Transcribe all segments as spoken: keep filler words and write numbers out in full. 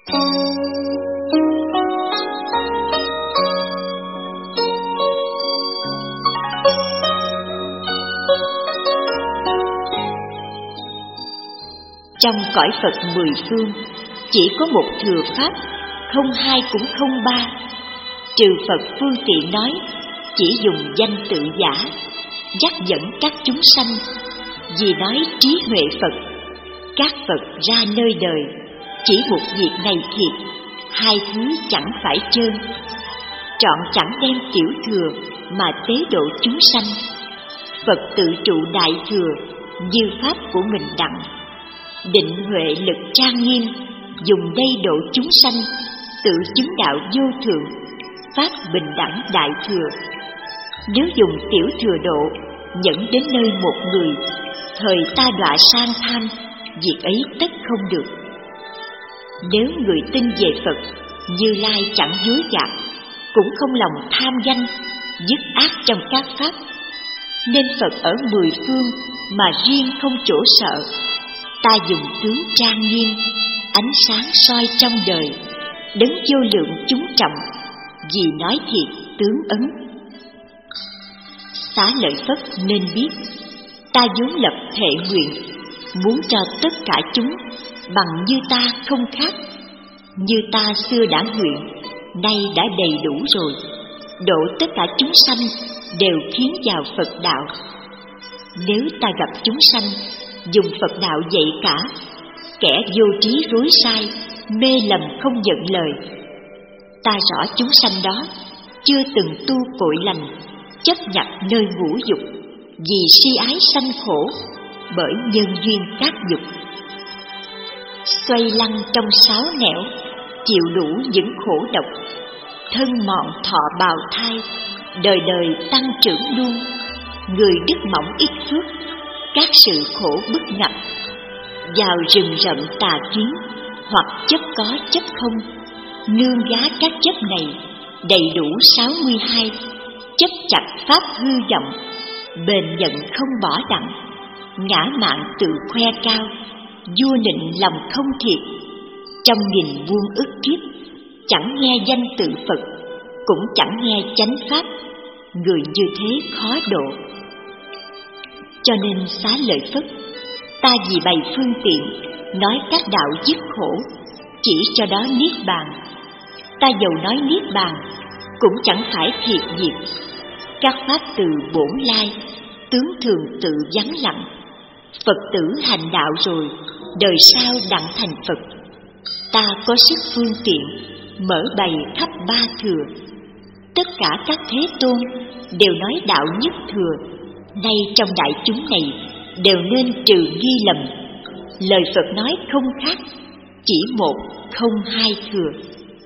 Trong cõi Phật mười phương, chỉ có một thừa pháp, không hai cũng không ba. Trừ Phật phương tiện nói, chỉ dùng danh tự giả, dắt dẫn các chúng sanh. Vì nói trí huệ Phật, các Phật ra nơi đời, chỉ một việc này thiệt, hai thứ chẳng phải trơn. Trọn chẳng đem tiểu thừa mà tế độ chúng sanh. Phật tự trụ đại thừa, như pháp của mình đặng. Định huệ lực trang nghiêm, dùng đây độ chúng sanh, tự chứng đạo vô thượng, pháp bình đẳng đại thừa. Nếu dùng tiểu thừa độ, dẫn đến nơi một người, thời ta đọa sang tham, việc ấy tất không được. Nếu người tin về Phật, Như Lai chẳng dối gạt, cũng không lòng tham danh, dứt ác trong các pháp. Nên Phật ở mười phương mà riêng không chỗ sợ. Ta dùng tướng trang nghiêm, ánh sáng soi trong đời, đấng vô lượng chúng trọng, vì nói thiệt tướng ấn. Xá lợi Phất nên biết, ta vốn lập thệ nguyện, muốn cho tất cả chúng bằng như ta không khác. Như ta xưa đã nguyện, nay đã đầy đủ rồi, độ tất cả chúng sanh đều khiến vào Phật đạo. Nếu ta gặp chúng sanh dùng Phật đạo dạy cả, kẻ vô trí rối sai, mê lầm không nhận lời, ta rõ chúng sanh đó chưa từng tu cội lành, chấp nhập nơi ngũ dục, vì si ái sanh khổ, bởi nhân duyên các dục. Xoay lăn trong sáu nẻo, chịu đủ những khổ độc, thân mọn thọ bào thai, đời đời tăng trưởng luôn. Người đức mỏng ít phước, các sự khổ bức ngập, vào rừng rậm tà kiến, hoặc chấp có chấp không, nương giá các chấp này, đầy đủ sáu mươi hai, chấp chặt pháp hư vọng, bền nhận không bỏ đặng, ngã mạn tự khoe cao, vua nịnh lòng không thiệt. Trong nghìn vuông ức kiếp, chẳng nghe danh tự Phật, cũng chẳng nghe chánh pháp, người như thế khó độ. Cho nên Xá Lợi Phất, ta vì bày phương tiện, nói các đạo dứt khổ, chỉ cho đó niết bàn. Ta dầu nói niết bàn, cũng chẳng phải thiệt diệt. Các pháp từ bổn lai, tướng thường tự vắng lặng. Phật tử hành đạo rồi, đời sau đặng thành Phật. Ta có sức phương tiện, mở bày khắp ba thừa. Tất cả các thế tôn đều nói đạo nhất thừa. Nay trong đại chúng này đều nên trừ nghi lầm. Lời Phật nói không khác, chỉ một không hai thừa.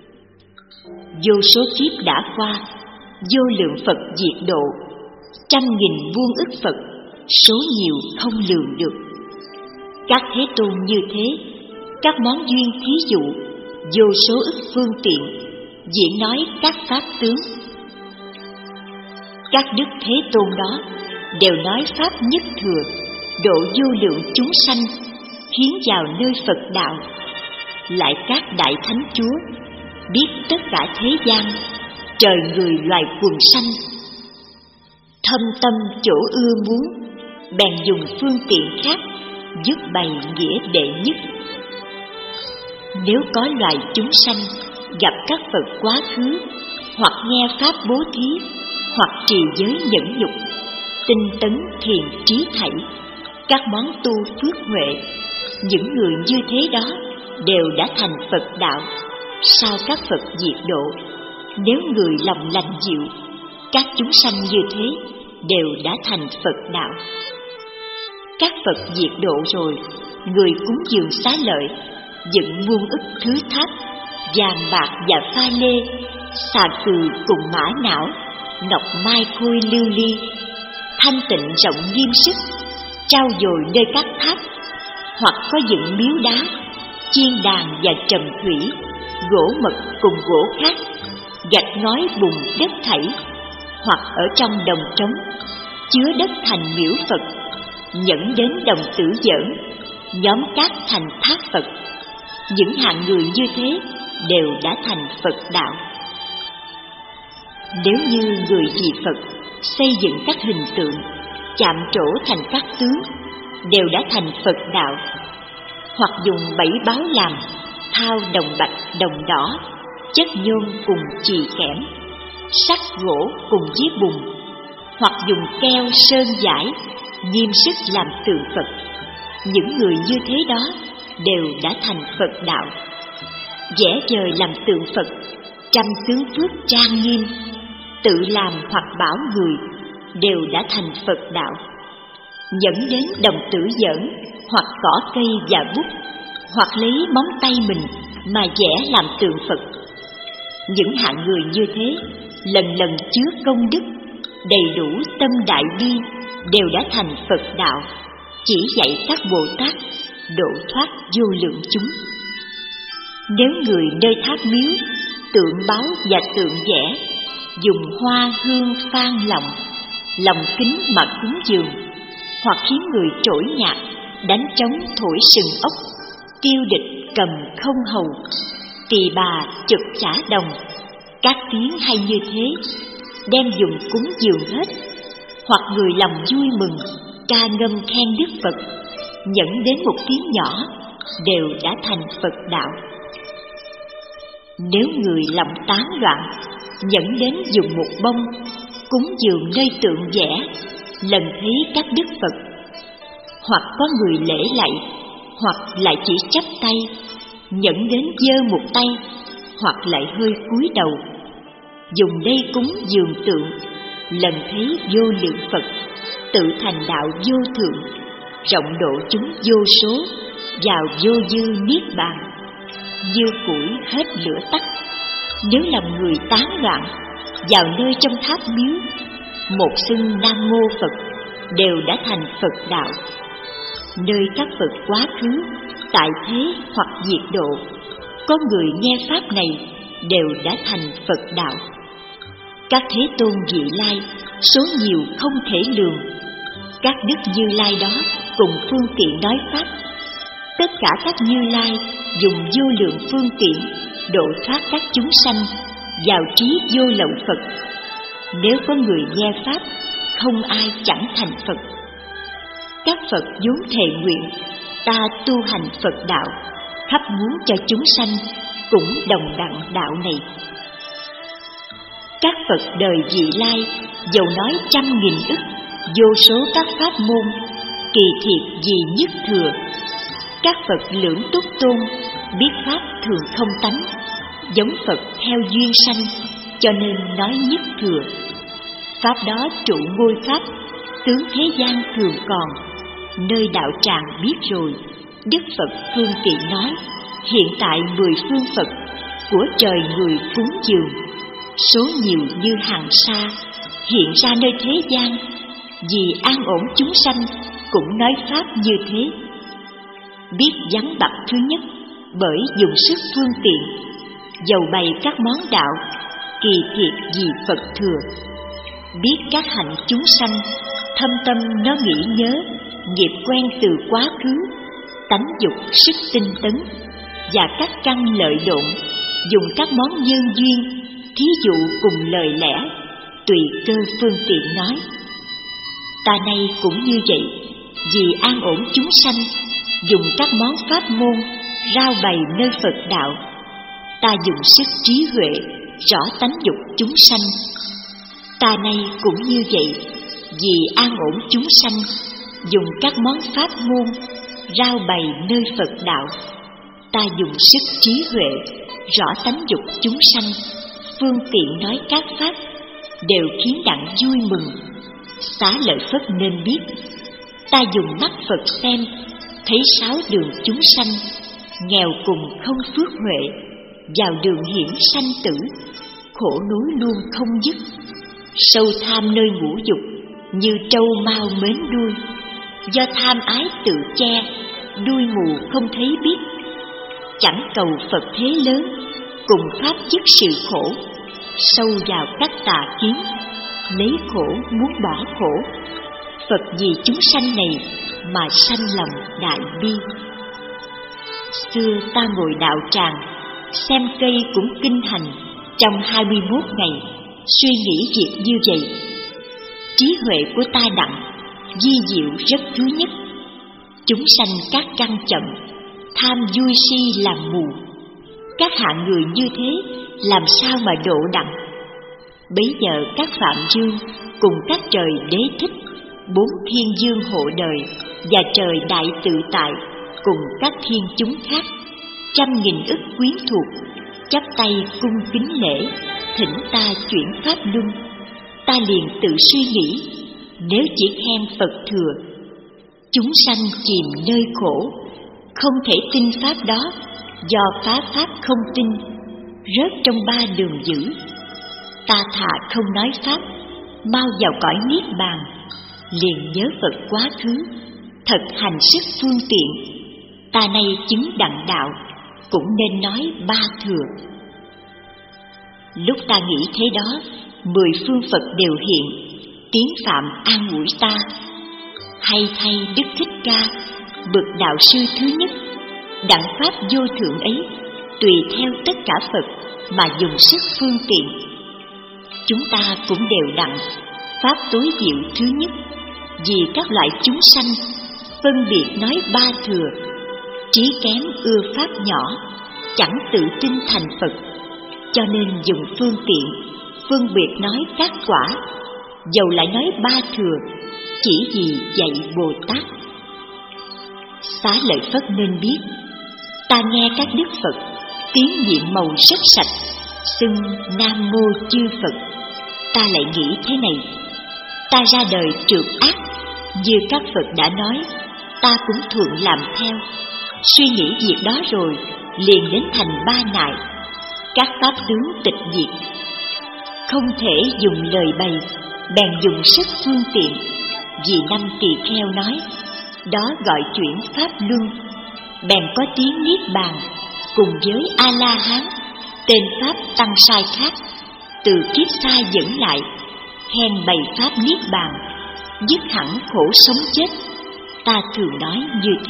Vô số kiếp đã qua, vô lượng Phật diệt độ, trăm nghìn vuông ức Phật, số nhiều không lường được. Các thế tôn như thế, các món duyên thí dụ, vô số ức phương tiện, diễn nói các pháp tướng. Các đức thế tôn đó đều nói pháp nhất thừa, độ vô lượng chúng sanh, khiến vào nơi Phật đạo. Lại các đại thánh chúa biết tất cả thế gian, trời người loài quần sanh, thâm tâm chỗ ưa muốn, bèn dùng phương tiện khác, giúp bày nghĩa đệ nhất. Nếu có loài chúng sanh gặp các Phật quá khứ, hoặc nghe pháp bố thí, hoặc trì giới nhẫn nhục, tinh tấn thiền trí thảy, các món tu phước huệ, những người như thế đó đều đã thành Phật đạo. Sao các Phật diệt độ? Nếu người lòng lành dịu, các chúng sanh như thế đều đã thành Phật đạo. Các Phật diệt độ rồi, người cúng dường Xá Lợi, dựng muôn ức thứ tháp, vàng bạc và pha lê, xà cừ cùng mã não, ngọc mai khôi lưu ly, thanh tịnh rộng nghiêm sức, trao dồi nơi các tháp, hoặc có dựng miếu đá, chiên đàn và trầm thủy, gỗ mật cùng gỗ khác, gạch ngói bùn đất thảy, hoặc ở trong đồng trống, chứa đất thành miễu Phật, nhẫn đến đồng tử giỡn, nhóm cát thành tháp Phật. Những hạng người như thế đều đã thành Phật đạo. Nếu như người vị Phật xây dựng các hình tượng, chạm trổ thành các tướng, đều đã thành Phật đạo. Hoặc dùng bảy báo làm, thao đồng bạch đồng đỏ, chất nhôm cùng chì kẽm, sắt gỗ cùng với bùn, hoặc dùng keo sơn dải, nghiêm sức làm tượng Phật. Những người như thế đó đều đã thành Phật đạo. Vẽ vời làm tượng Phật, trăm tướng phước trang nghiêm, tự làm hoặc bảo người, đều đã thành Phật đạo. Dẫn đến đồng tử giỡn, hoặc cỏ cây và bút, hoặc lấy móng tay mình mà vẽ làm tượng Phật. Những hạng người như thế, lần lần chứa công đức, đầy đủ tâm đại bi, đều đã thành Phật đạo, chỉ dạy các Bồ Tát độ thoát vô lượng chúng. Nếu người nơi tháp miếu, tượng báo và tượng vẽ, dùng hoa hương phan lòng, lòng kính mà cúng dường, hoặc khiến người trỗi nhạc, đánh trống thổi sừng ốc, tiêu địch cầm không hầu, tỳ bà chụp chả đồng, các tiếng hay như thế, đem dùng cúng dường hết. Hoặc người lòng vui mừng, ca ngâm khen Đức Phật, dẫn đến một tiếng nhỏ, đều đã thành Phật đạo. Nếu người lòng tán loạn, dẫn đến dùng một bông, cúng dường nơi tượng vẽ, lần thấy các Đức Phật, hoặc có người lễ lạy, hoặc lại chỉ chắp tay, dẫn đến giơ một tay, hoặc lại hơi cúi đầu, dùng đây cúng dường tượng, lần thấy vô lượng Phật, tự thành đạo vô thượng, rộng độ chúng vô số, vào vô dư niết bàn, như củi hết lửa tắt. Nếu lòng người tán loạn, vào nơi trong tháp miếu, một xưng Nam Mô Phật, đều đã thành Phật đạo. Nơi các Phật quá khứ, tại thế hoặc diệt độ, có người nghe pháp này, đều đã thành Phật đạo. Các Thế Tôn vị lai, số nhiều không thể lường, các Đức Như Lai đó cùng phương tiện nói pháp. Tất cả các Như Lai dùng vô lượng phương tiện độ thoát các chúng sanh, vào trí vô lậu Phật. Nếu có người nghe pháp, không ai chẳng thành Phật. Các Phật vốn thề nguyện, ta tu hành Phật đạo, khắp muốn cho chúng sanh cũng đồng đặng đạo này. Các Phật đời vị lai, dầu nói trăm nghìn ức, vô số các pháp môn, kỳ thiệt gì nhất thừa. Các Phật lưỡng túc tôn, biết pháp thường không tánh, giống Phật theo duyên sanh, cho nên nói nhất thừa. Pháp đó trụ ngôi pháp, tướng thế gian thường còn, nơi đạo tràng biết rồi, Đức Phật phương tiện nói, hiện tại mười phương Phật, của trời người cúng dường, số nhiều như hàng sa, hiện ra nơi thế gian, vì an ổn chúng sanh, cũng nói pháp như thế. Biết vắng bặt thứ nhất, bởi dùng sức phương tiện, dầu bày các món đạo, kỳ thiệt vì Phật thừa. Biết các hạnh chúng sanh, thâm tâm nó nghĩ nhớ, nghiệp quen từ quá khứ, tánh dục sức tinh tấn, và các căn lợi độn, dùng các món nhân duyên, thí dụ cùng lời lẽ, tùy cơ phương tiện nói. Ta nay cũng như vậy, vì an ổn chúng sanh, dùng các món pháp môn, rao bày nơi Phật đạo. Ta dùng sức trí huệ, rõ tánh dục chúng sanh. Ta nay cũng như vậy, vì an ổn chúng sanh, dùng các món pháp môn, rao bày nơi Phật đạo. Ta dùng sức trí huệ, rõ tánh dục chúng sanh, phương tiện nói các pháp, đều khiến đặng vui mừng. Xá lợi Phất nên biết, ta dùng mắt Phật xem, thấy sáu đường chúng sanh, nghèo cùng không phước huệ, vào đường hiển sanh tử, khổ núi luôn không dứt. Sâu tham nơi ngũ dục, như trâu mau mến đuôi, do tham ái tự che, đuôi mù không thấy biết. Chẳng cầu Phật thế lớn, cùng pháp dứt sự khổ, sâu vào các tà kiến, lấy khổ muốn bỏ khổ. Phật vì chúng sanh này mà sanh lòng đại bi. Xưa ta ngồi đạo tràng, xem cây cũng kinh hành trong hai mươi mốt ngày, suy nghĩ việc như vậy. Trí huệ của ta đặng, di diệu rất thứ nhất. Chúng sanh các căn chậm, tham vui si làm mù. Các hạng người như thế làm sao mà độ đặng? Bấy giờ các Phạm Dương cùng các trời Đế Thích, bốn thiên dương hộ đời và trời Đại Tự Tại cùng các thiên chúng khác, trăm nghìn ức quyến thuộc, chắp tay cung kính lễ, thỉnh ta chuyển pháp luân. Ta liền tự suy nghĩ, nếu chỉ khen Phật thừa, chúng sanh chìm nơi khổ, không thể tin pháp đó, do phá pháp không tin, rớt trong ba đường dữ. Ta thà không nói pháp, mau vào cõi niết bàn. Liền nhớ Phật quá khứ, thật hành sức phương tiện. Ta nay chứng đặng đạo, cũng nên nói ba thừa. Lúc ta nghĩ thế đó, mười phương Phật đều hiện, tiếng Phạm an ủi ta. Hay thay Đức Thích Ca, bậc đạo sư thứ nhất, đặng pháp vô thượng ấy, tùy theo tất cả Phật mà dùng sức phương tiện. Chúng ta cũng đều đặng pháp tối diệu thứ nhất, vì các loại chúng sanh phân biệt nói ba thừa, trí kém ưa pháp nhỏ, chẳng tự tin thành Phật, cho nên dùng phương tiện phân biệt nói các quả, dầu lại nói ba thừa, chỉ vì dạy Bồ Tát. Xá Lợi Phất nên biết, ta nghe các đức Phật tiếng nhiệm màu rất sạch, xưng Nam Mô Chư Phật. Ta lại nghĩ thế này, ta ra đời trượt ác, như các Phật đã nói, ta cũng thuận làm theo. Suy nghĩ việc đó rồi, liền đến thành ba nại, các pháp tướng tịch diệt. Không thể dùng lời bày, bèn dùng sức phương tiện, vì năm tỳ kheo nói, đó gọi chuyển pháp luân. Bèn có tiếng niết bàn, cùng với A La Hán, tên pháp tăng sai khác, từ kiếp sai dẫn lại, khen bày pháp niết bàn, dứt hẳn khổ sống chết. Ta thường nói như thế.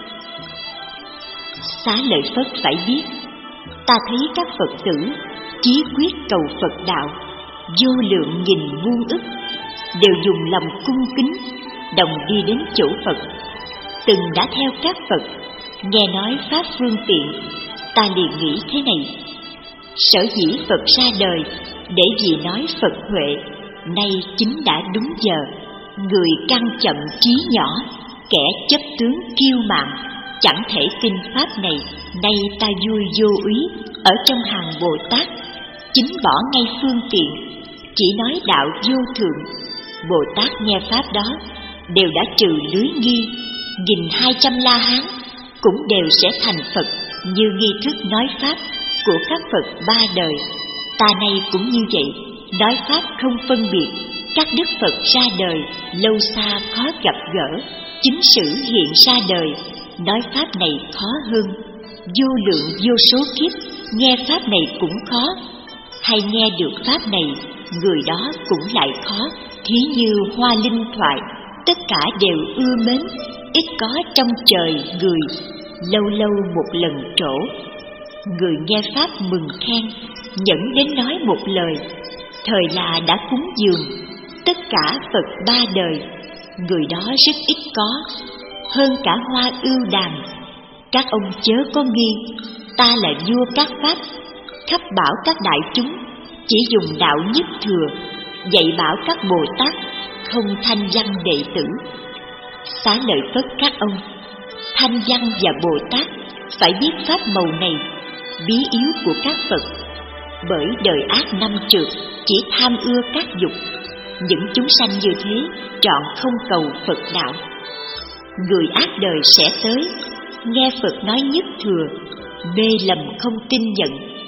Xá Lợi Phất phải biết, ta thấy các Phật tử chí quyết cầu Phật đạo, vô lượng nghìn muôn ức, đều dùng lòng cung kính, đồng đi đến chỗ Phật. Từng đã theo các Phật, nghe nói pháp phương tiện, ta liền nghĩ thế này: sở dĩ Phật ra đời để vì nói Phật huệ, nay chính đã đúng giờ. Người căn chậm trí nhỏ, kẻ chấp tướng kiêu mạn, chẳng thể tin pháp này. Nay ta vui vô úy ở trong hàng Bồ Tát, chính bỏ ngay phương tiện, chỉ nói đạo vô thượng. Bồ Tát nghe pháp đó đều đã trừ lưới nghi, nghìn hai trăm La Hán cũng đều sẽ thành Phật, như nghi thức nói pháp của các Phật ba đời. Ta nay cũng như vậy, nói pháp không phân biệt. Các đức Phật ra đời lâu xa khó gặp gỡ, chính sử hiện ra đời, nói pháp này khó hơn. Vô lượng vô số kiếp nghe pháp này cũng khó, hay nghe được pháp này, người đó cũng lại khó. Thí như hoa linh thoại, tất cả đều ưa mến, ít có trong trời người, lâu lâu một lần trổ. Người nghe pháp mừng khen, nhẫn đến nói một lời, thời là đã cúng dường tất cả Phật ba đời, người đó rất ít có, hơn cả hoa ưu đàm. Các ông chớ có nghi, ta là vua các pháp, khắp bảo các đại chúng, chỉ dùng đạo nhất thừa, dạy bảo các Bồ Tát, không thanh văn đệ tử. Xá Lợi Phất các ông, thanh văn và Bồ Tát phải biết pháp màu này, bí yếu của các Phật. Bởi đời ác năm trượt, chỉ tham ưa các dục, những chúng sanh như thế trọn không cầu Phật đạo. Người ác đời sẽ tới, nghe Phật nói nhất thừa, mê lầm không tin nhận,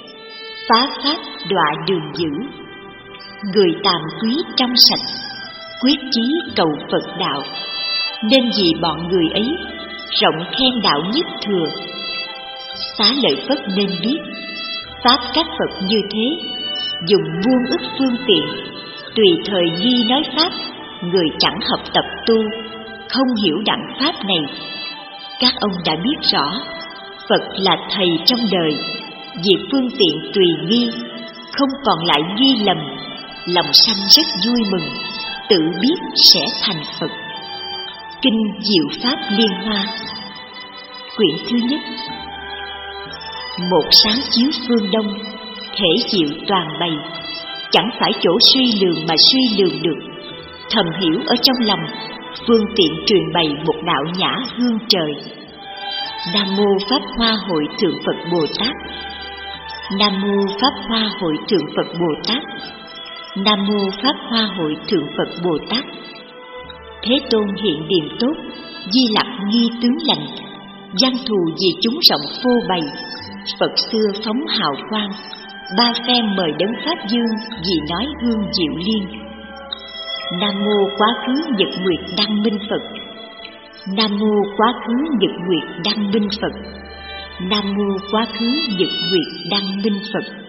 phá pháp đọa đường dữ. Người tàm quý trong sạch, quyết chí cầu Phật đạo, nên vì bọn người ấy rộng khen đạo nhất thừa. Xá Lợi Phất nên biết, pháp các Phật như thế, dùng muôn ức phương tiện, tùy thời nghi nói pháp, người chẳng học tập tu, không hiểu đặng pháp này. Các ông đã biết rõ, Phật là thầy trong đời, vì phương tiện tùy nghi, không còn lại ghi lầm, lòng sanh rất vui mừng, tự biết sẽ thành Phật. Kinh Diệu Pháp Liên Hoa, quyển thứ nhất. Một sáng chiếu phương đông, thể diệu toàn bày, chẳng phải chỗ suy lường mà suy lường được. Thầm hiểu ở trong lòng, phương tiện truyền bày một đạo nhã hương trời. Nam mô Pháp Hoa Hội Thượng Phật Bồ Tát. Nam mô Pháp Hoa Hội Thượng Phật Bồ Tát. Nam mô Pháp Hoa Hội Thượng Phật Bồ Tát. Thế Tôn hiện điềm tốt, Di Lặc nghi tướng lành, giang thù vì chúng rộng phô bày. Phật xưa phóng hào quang, ba phe mời đấng Pháp Dương vì nói hương diệu liên. Nam mô Quá khứ Nhật Nguyệt Đăng Minh Phật. Nam mô Quá khứ Nhật Nguyệt Đăng Minh Phật. Nam mô Quá khứ Nhật Nguyệt Đăng Minh Phật.